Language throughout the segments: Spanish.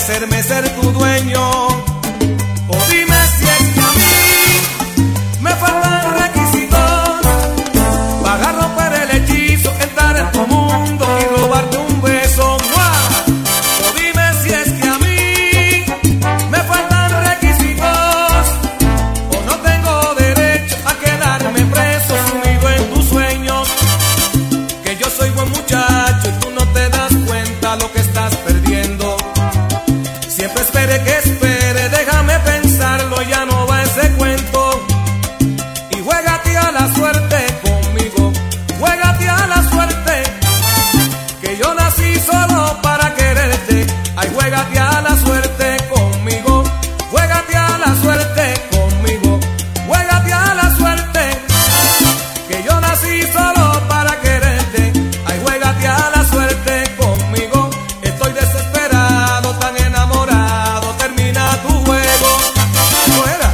hacerme ser tu dueño. O dime si es que a mí me faltan requisitos para romper el hechizo, entrar en tu mundo y robarte un beso. O dime si es que a mí me faltan requisitos o no tengo derecho a quedarme preso sumido en tus sueños. Que yo soy buen muchacho y tú no te das cuenta lo que estás perdiendo. Siempre espere que espere, déjame pensarlo, ya no va ese cuento. Y juégate a la suerte conmigo, juégate a la suerte, que yo nací solo para quererte. Ay, juégate a la suerte conmigo, juégate a la suerte conmigo, juégate a la suerte, que yo nací solo para quererte. Ay, juégate a la suerte conmigo, estoy desesperado, tan enamorado, termina tu juego. Fuera.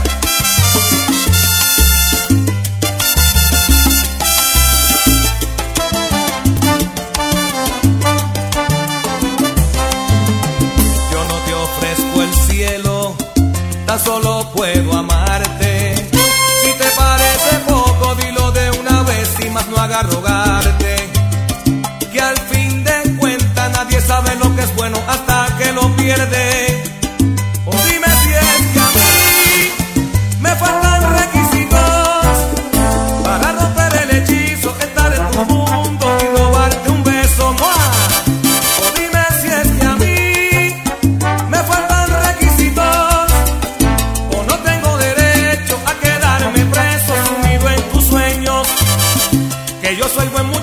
Yo no te ofrezco el cielo, tan solo puedo amarte. Si te parece poco, dilo de una vez y más no haga rogarte. Que al fin de cuentas nadie sabe lo que es bueno hasta que lo pierde. O dime si es que a mí me faltan requisitos para romper el hechizo, estar en tu mundo y robarte un beso. O dime si es que a mí me faltan requisitos o no tengo derecho a quedarme preso sumido en tus sueños. Que yo soy buen